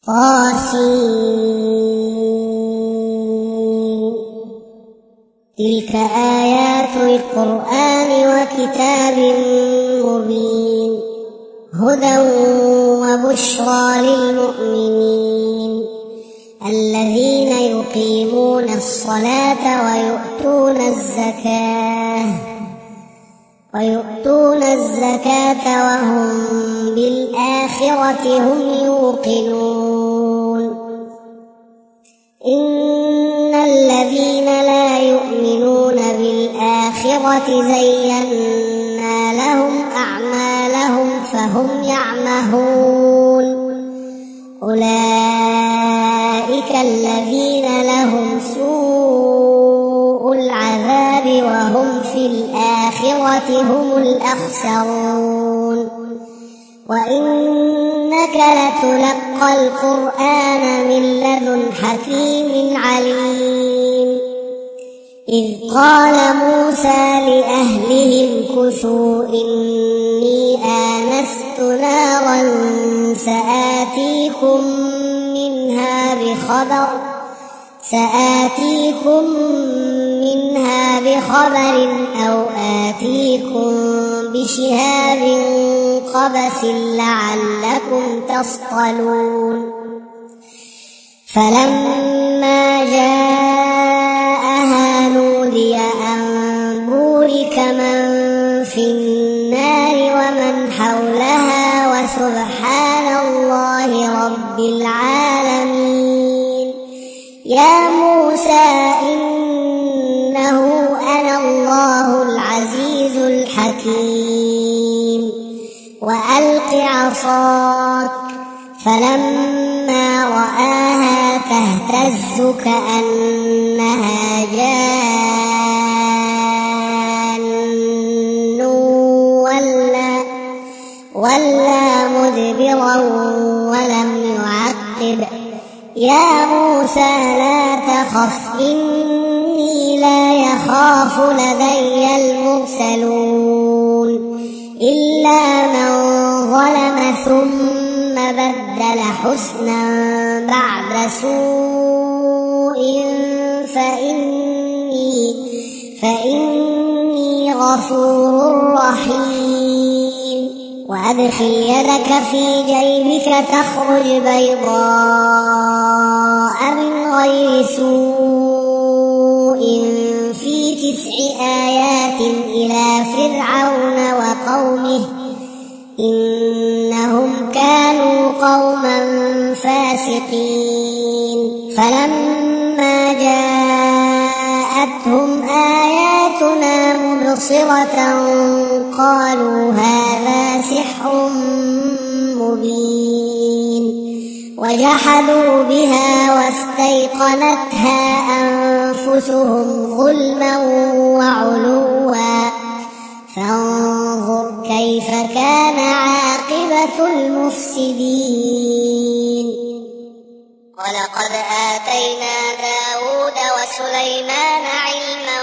طاسين. تلك آيات القرآن وكتاب مبين هدى وبشرى للمؤمنين الذين يقيمون الصلاة ويؤتون الزكاة وهم بالآخرة هم يوقنون. إن الذين لا يؤمنون بالآخرة زينا لهم أعمالهم فهم يعمهون. أولئك الذين لهم سوء العذاب وهم في الآخرة هم الأخسرون. وإنك لتلقى القرآن من لدن حكيم عليم. إذ قال موسى لأهلهم كثوا إني آنست نارا سآتيكم منها بخبر أو آتيكم بشهاب قبس لعلكم تصطلون. فلما جاءها نودي أن بورك من في النار ومن حولها وسبحان الله رب العالمين. يا موسى إنه أنا الله العزيز الحكيم. وألق عصاك فلما رآها تهتز كأنها جان ولا مدبرا ولم يعقب. يا موسى لا تخف إني لا يخاف لدي المرسلون إلا من ظلم ثم بدل حسنا بعد سوء فإني غفور رحيم. وأدخل يدك في جيبك تخرج بيضاء من غير سوء في 9 آيات إلى فرعون وقومه إنهم كانوا قوما فاسقين. فلما جاءتهم آياتنا مبصرة قالوا هذا سحر مبين. وجحدوا بها واستيقنتها أنفسهم ظلما وعلوا فانظر كيف كان عاقبة المفسدين. ولقد آتينا داود وسليمان علما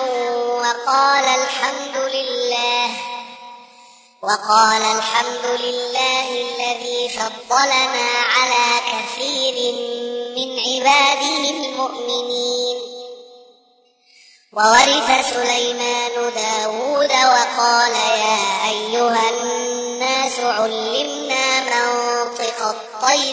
وقال الحمد لله الذي فضلنا على كثير من عباده المؤمنين. وورث سليمان داود وقال يا أيها الناس علمنا منطق الطير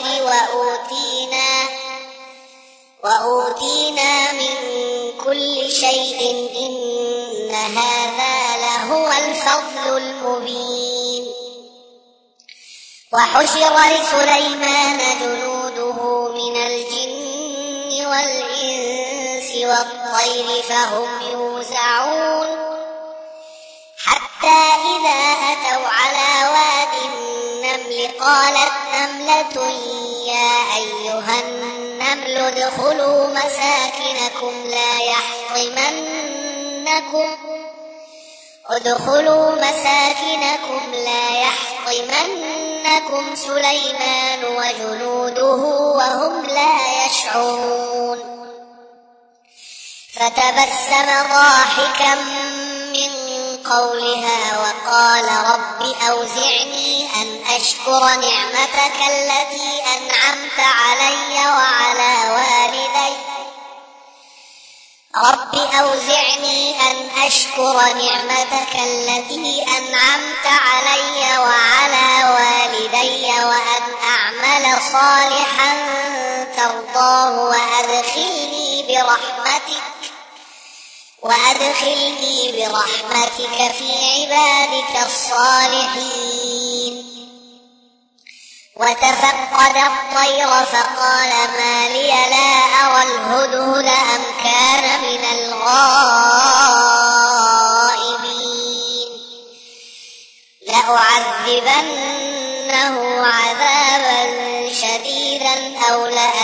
وأوتينا من كل شيء إن هذا لهو الفضل المبين. وحشر لسليمان جنوده من الجن والإنس والطير فهم يوزعون حتى إذا أتوا على واد النمل قالت نملة يا أيها النمل ادخلوا مساكنكم لا يحطمنكم سليمان وجنوده وهم لا يشعرون. فتبسم ضاحكا من قولها وقال رب أوزعني أن أشكر نعمتك التي أنعمت علي رب أوزعني أن أشكر نعمتك التي أنعمت علي وعلى والدي وأن أعمل صالحا ترضاه وأدخلني برحمتك في عبادك الصالحين. وتفقد الطير فقال ما لي لا أرى الهدهد أم كان من الغائبين لأعذبنه عذابا شديدا أو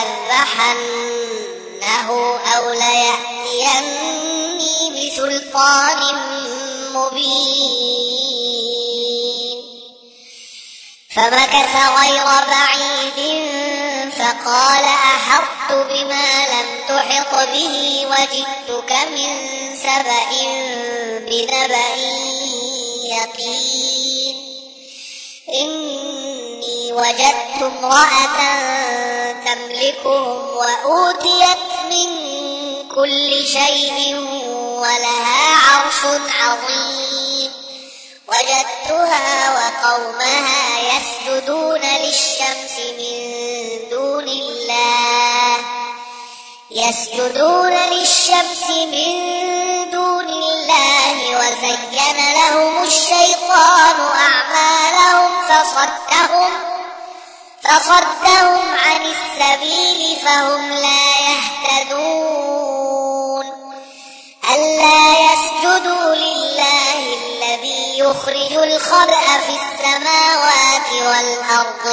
لأذبحنه أو ليأتيني بسلطان مبين. فمكث غير بعيد فقال أحطت بما لم تحط به وجئتك من سبأ بنبأ يقين. إني وجدت امرأة تملكهم وأوتيت من كل شيء ولها عرش عظيم. وجدتها وقومها يسجدون للشمس من دون الله وزين لهم الشيطان أعمالهم فصدهم عن السبيل فهم لا يهتدون. ألا يسجدوا لله الذي يخرج الخبأ في السماوات والأرض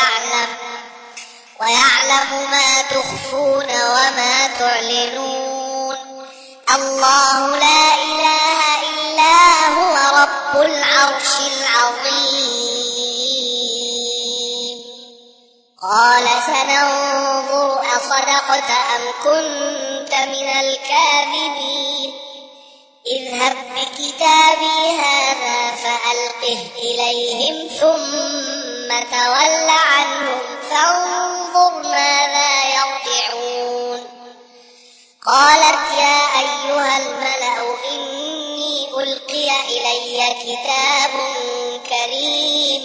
ويعلم ما تخفون وما تعلنون. الله لا إله إلا هو رب العرش العظيم. قال سننظر أصدقت أم كنت من الكاذبين. اذهب بكتابي هذا فألقه إليهم ثم تول عنهم فانظر ماذا يرجعون. قالت يا أيها الملأ إني ألقي إلي كتاب كريم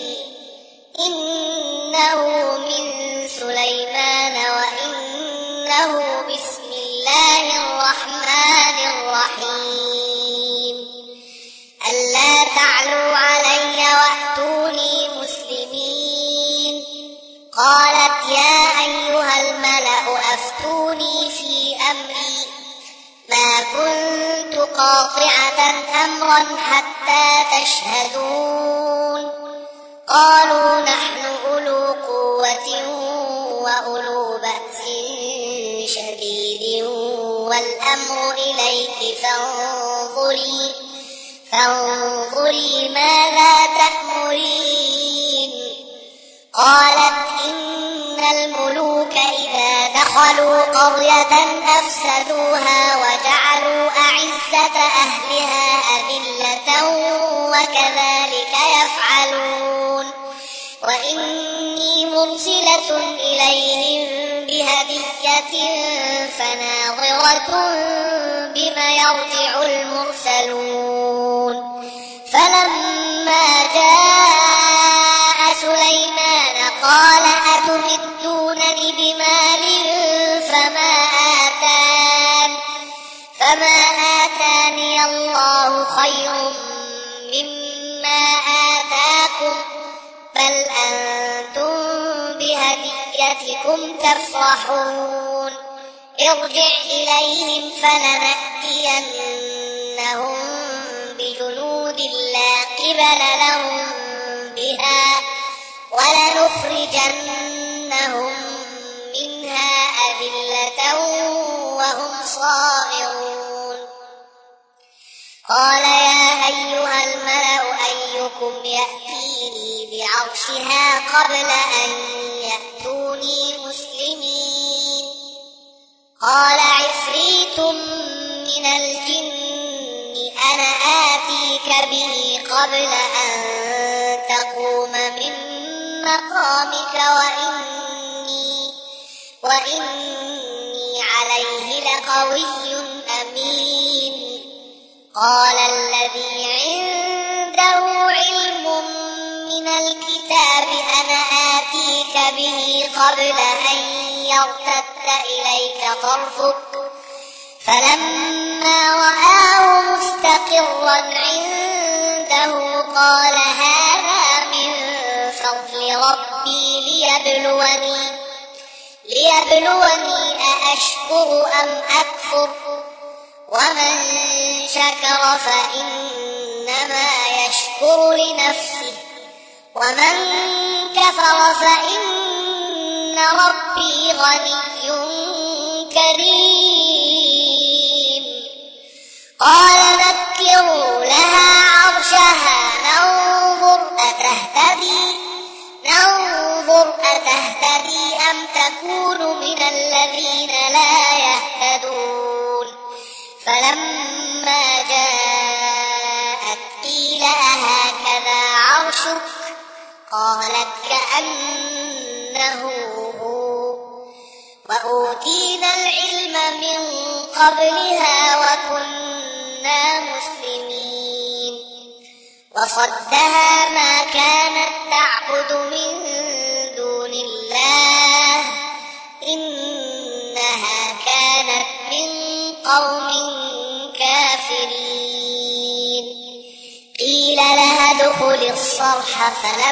إنه من سليمان وإنه بسم الله الرحمن الرحيم. ألا تعلوا علي وأتوني مسلمين. قالت يا أيها الملأ أفتوني في أمري ما كنت قاطعة أمرا حتى تشهدون. قالوا نحن أولو قوة وأولو بأس شديد والأمر إليك فانظري ماذا تأمرين. قالت إن الملوك إذا دخلوا قرية أفسدوها وجعلوا أعزة أهلها أذلة وكذلك يفعلون. وإني مرسلة إليهم بهدية فناظرة بما يرجع المرسلون. فلما جاء سليمان قال أتمدونني بمال فما آتاني الله خير مما آتاكم بل أنتم بهديتكم تفرحون. ارجع إليهم فلنأتينهم بجنود لا قبل لهم بها ولنخرجنهم منها أذلة وهم صاغرون. قال يا أيها الملأ أيكم يأتيني بعرشها قبل أن يأتوني مسلمين. قال عفريت من الجن أنا آتيك به قبل أن تقوم من مقامك وإني عليه لقوي أمين. قال الذي عنده علم من الكتاب أنا آتيك به قبل أن يرتد إليك طرفك فلما رآه مستقرا عنده قال هذا من فضل ربي ليبلوني أأشكر أم أكفر ومن شكر فإنما يشكر لنفسه ومن كفر فإن ربي غني كريم قال نكروا لها عرشها ننظر أتهتدي أم تكون من الذين لا يهتدون فلما جاءت قيل أهكذا عرشك قالت كأنه هو وأوتينا العلم من قبلها وكنا مسلمين وصدها ما كانت تعبد من دون الله إنها كانت من قوم كافرين قيل لها ادخل الصرح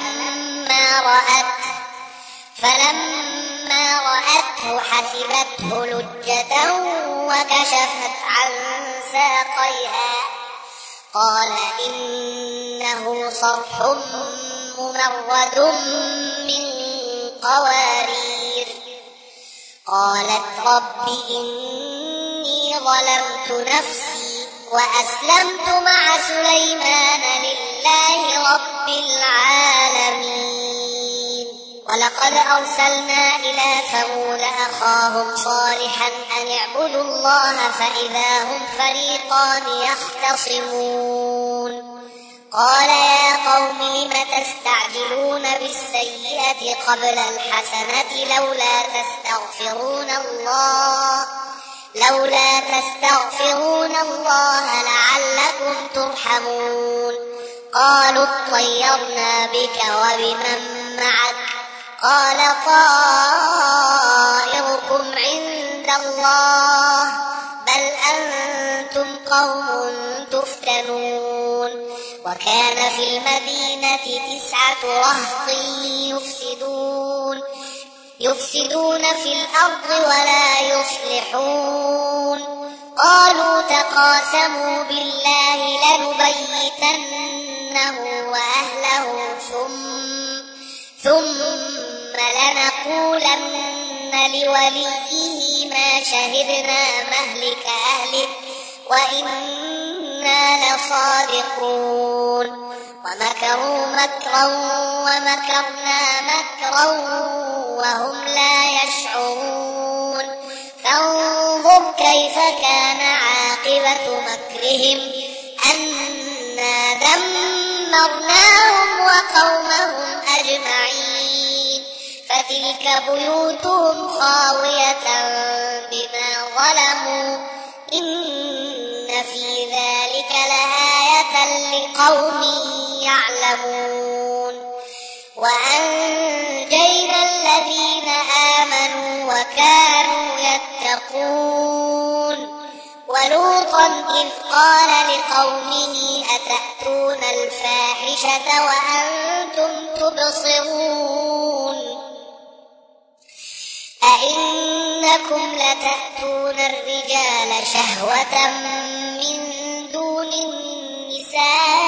فلما رأته حسبته لجة وكشفت عن ساقيها قال إنه صرح ممرد من قوارير قالت رب إني ظلمت نفسي وأسلمت مع سليمان لله رب العالمين ولقد أرسلنا إلى ثمود أخاهم صالحا أن اعبدوا الله فإذا هم فريقان يختصمون قال يا قوم لم تستعجلون بالسيئة قبل الحسنة لولا تستغفرون الله لعلكم ترحمون قالوا اطيرنا بك وبمن معك قال طائركم عند الله بل أنتم قوم تفتنون وكان في المدينة 9 رهط يفسدون في الأرض ولا يصلحون قالوا تقاسموا بالله لنبيتنه وأهله ثم لنقولن لوليه ما شهدنا مهلك أهله وإنا لصادقون ومكروا مكرا ومكرنا مكرا وهم لا يشعرون فانظر كيف كان عاقبة مكرهم أنا دمرناهم وقومهم أجمعين فتلك بيوتهم خاوية بما ظلموا إن في ذلك لآية لقوم يعلمون وأنجينا الذين آمنوا وكانوا يتقون ولوطا إذ قال لقومه أتأتون الفاحشة وأنتم تبصرون أئنكم لتأتون الرجال شهوة من دون النساء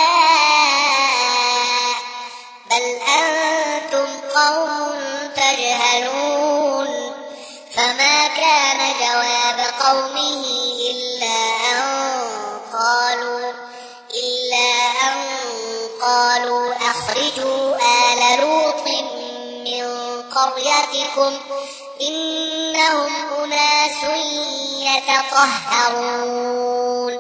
بل أنتم قوم تجهلون فما كان جواب قومه إلا أن قالوا أخرجوا آل لوط من قريتكم إنهم أناس يتطهرون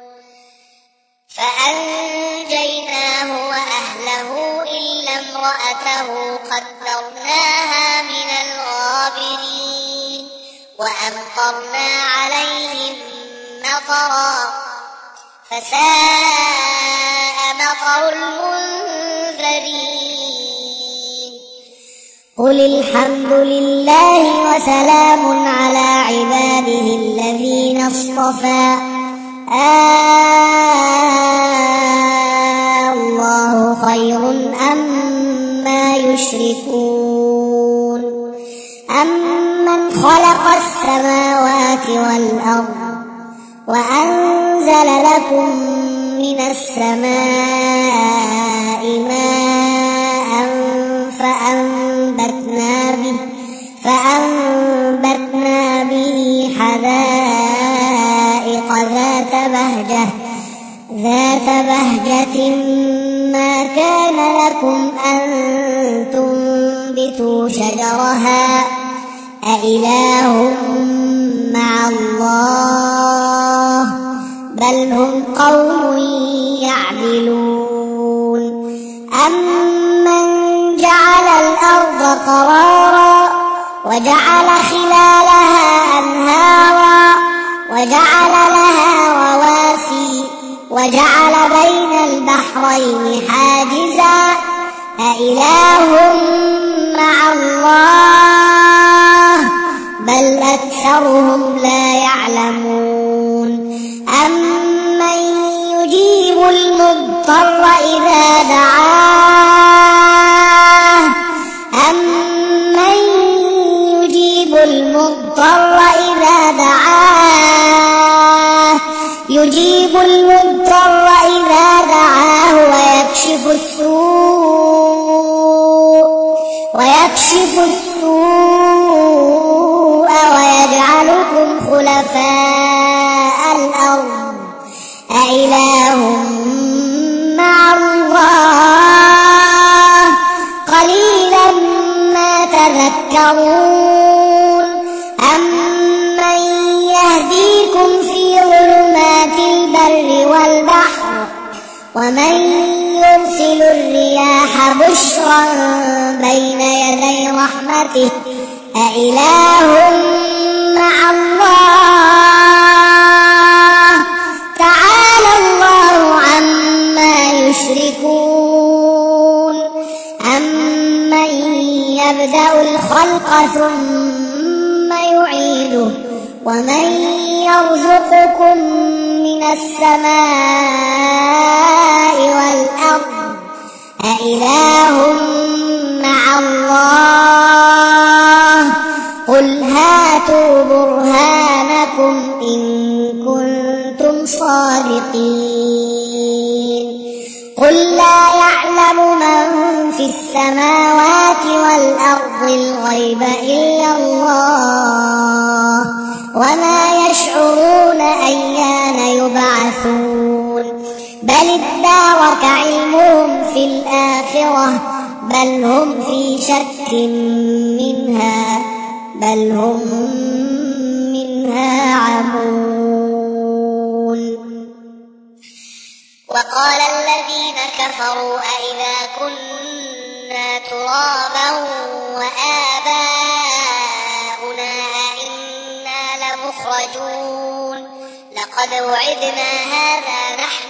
فأنجيناه وأهله إلا امرأته قدرناها من الغابرين وأمطرنا عليهم مطرا فساء مطر المنذرين. قل الحمد لله وسلام على عباده الذين اصطفى الله خير أما يشركون. أمن خلق السماوات والأرض وأنزل لكم من السماء ماء فأنبتنا به حدائق ذات بهجة ما كان لكم أن تنبتوا شجرها أإله مع الله بل هم قوم يعدلون. أمن جعل الأرض قرارا وجعل خلالها أنهارا وجعل لها رواسي وجعل بين البحرين حاجزا أإله مع الله بل أكثرهم لا يعلمون. أمن يجيب المضطر إذا دعاه يجيب المضطر إذا دعاه ويكشف السوء ويجعلكم خلفاء الأرض أإله مع الله قليلا ما تذكرون. أمن يهديكم في ظلمات البر والبحر ومن يرسل الرياح بشرا بين يدي رحمته أإله مع الله تعالى الله عما يشركون. أمن يبدأ الخلق ثم يعيده ومن يرزقكم من السماء والأرض أإله مع الله قل هاتوا برهانكم إن كنتم صادقين. قل لا يعلم من في السماوات والأرض الغيب إلا الله وما يشعرون أيان يبعثون. بل ادارك علمهم في الآخرة بل هم في شك منها عمون. وقال الذين كفروا أئذا كنا ترابا وآباؤنا أئنا لمخرجون لقد وعدنا هذا نحن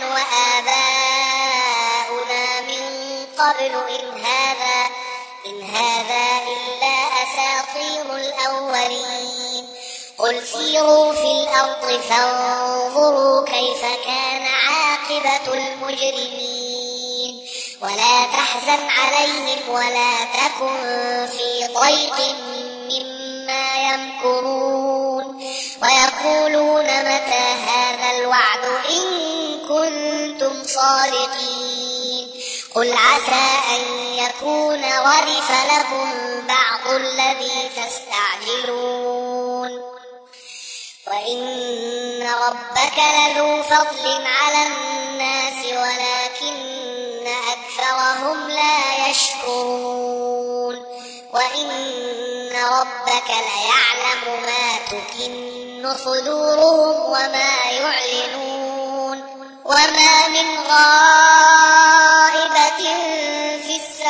وآباؤنا من قبل إن هذا إلا أساطير الأولين. قل سيروا في الأرض فانظروا كيف كان عاقبة المجرمين ولا تحزن عليهم ولا تكن في ضيق مما يمكرون ويقولون متى هذا الوعد إن كنتم صادقين. قل عسى أن يكون ردف لكم بعض الذي تستعجلون وإن ربك لذو فضل على الناس ولكن أكثرهم لا يشكرون. وإن ربك ليعلم ما تكن صدورهم وما يعلنون وما من غائبة في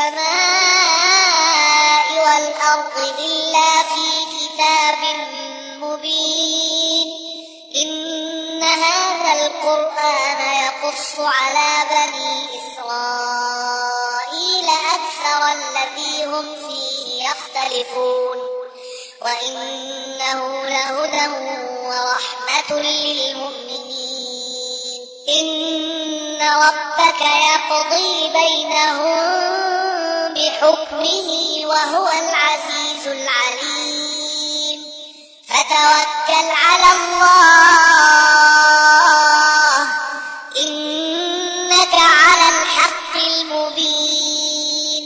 السماء والأرض إلا في كتاب مبين. إن هذا القرآن نقص على بني إسرائيل أكثر الذي هم فيه يختلفون وإنه لهدى ورحمة للمؤمنين. إن ربك يقضي بينهم بحكمه وهو العزيز العليم. فتوكل على الله إنك على الحق المبين.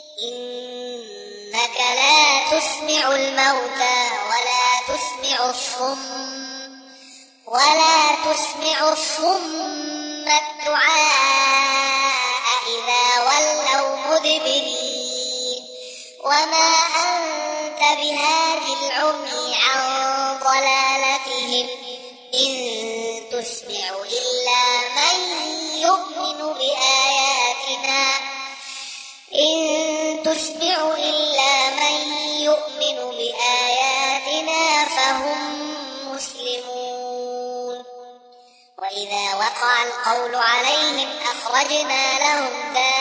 إنك لا تسمع الموتى ولا تسمع الصم الدعاء إذا ولوا مدبرين. وما أنت بهاد العمي عن ضلالتهم إن تسمع إلا من يؤمن بآياتنا فهم مسلمون. وإذا وقع القول عليهم أخرجنا لهم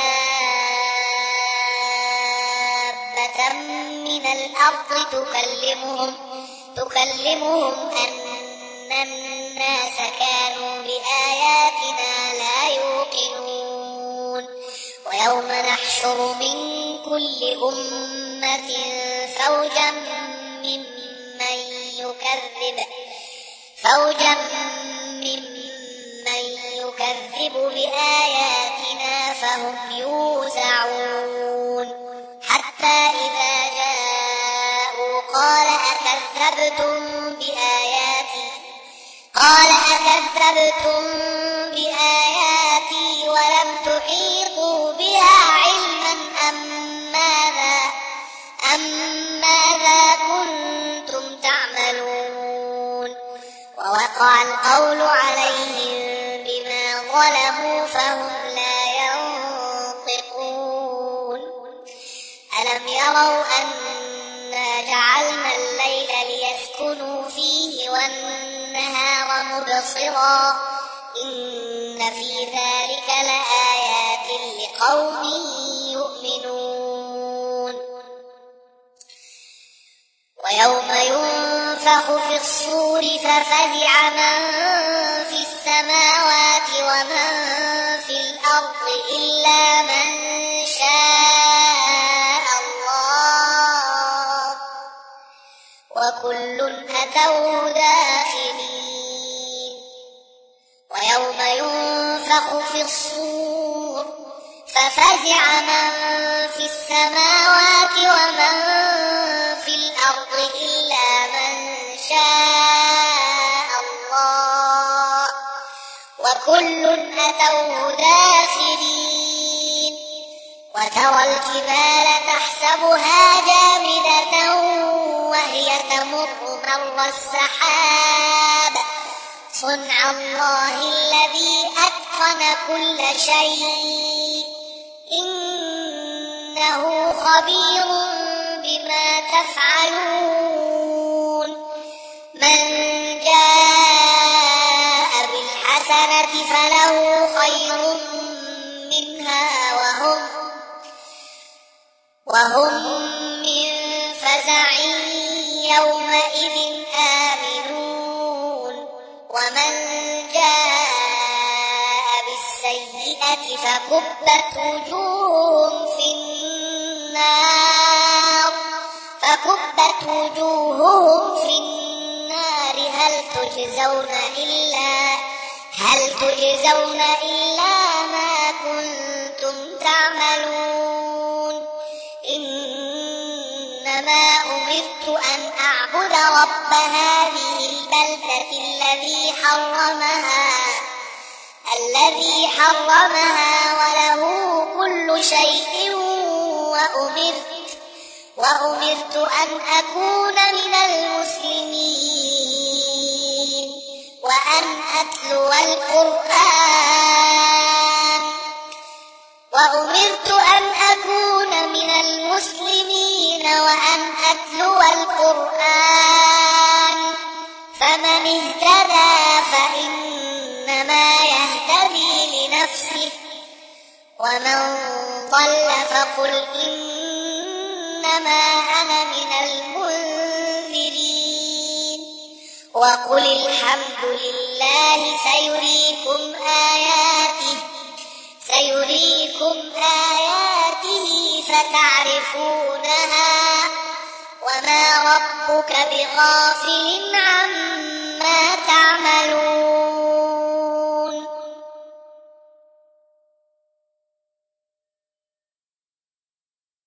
دابة من الأرض تكلمهم أن الناس كانوا بآياتنا لا يوقنون. ويوم نحشر من كل أمة فوجا ممن يكذب بآياتنا فهم يوزعون. حتى إذا جاءوا قال أكذبتم بآياتي ولم تحيطوا بها علما أم ماذا كنتم تعملون. ووقع القول عليهم بما ظلموا فهم لا ينطقون. ألم يروا أنا جعلنا الليل ليسكنوا فيه والنهار مبصرا إن في ذلك لآيات لقوم يؤمنون. ويوم ينفخ في الصور ففزع من في السماوات ومن في الأرض إلا من شاء الله وكل أتوه داخلين. ويوم ينفخ في الصور ففزع من في السماوات ومن في الأرض إلا من شاء الله وكل أتوه داخلين. وترى الجبال تحسبها جامدة وهي تمر مر السحاب صنع الله الذي أتقن كل شيء إنه خبير بما تفعلون. من جاء بالحسنة فله خير منها وهم من فزع يومئذ آمنون. ومن جاء بالسيئة فكبت وجوههم في النار هل تجزون إلا ما كنتم تعملون. إنما أمرت أن أعبد رب هذه البلدة الذي حرمها وله كل شيء وأمرت أن أكون من المسلمين وأن أتلو القرآن فمن اهتدى فإنما يهتدي ومن ضل فقل إنما أنا من المنذرين وقل الحمد لله سيريكم آياته فتعرفونها وما ربك بغافل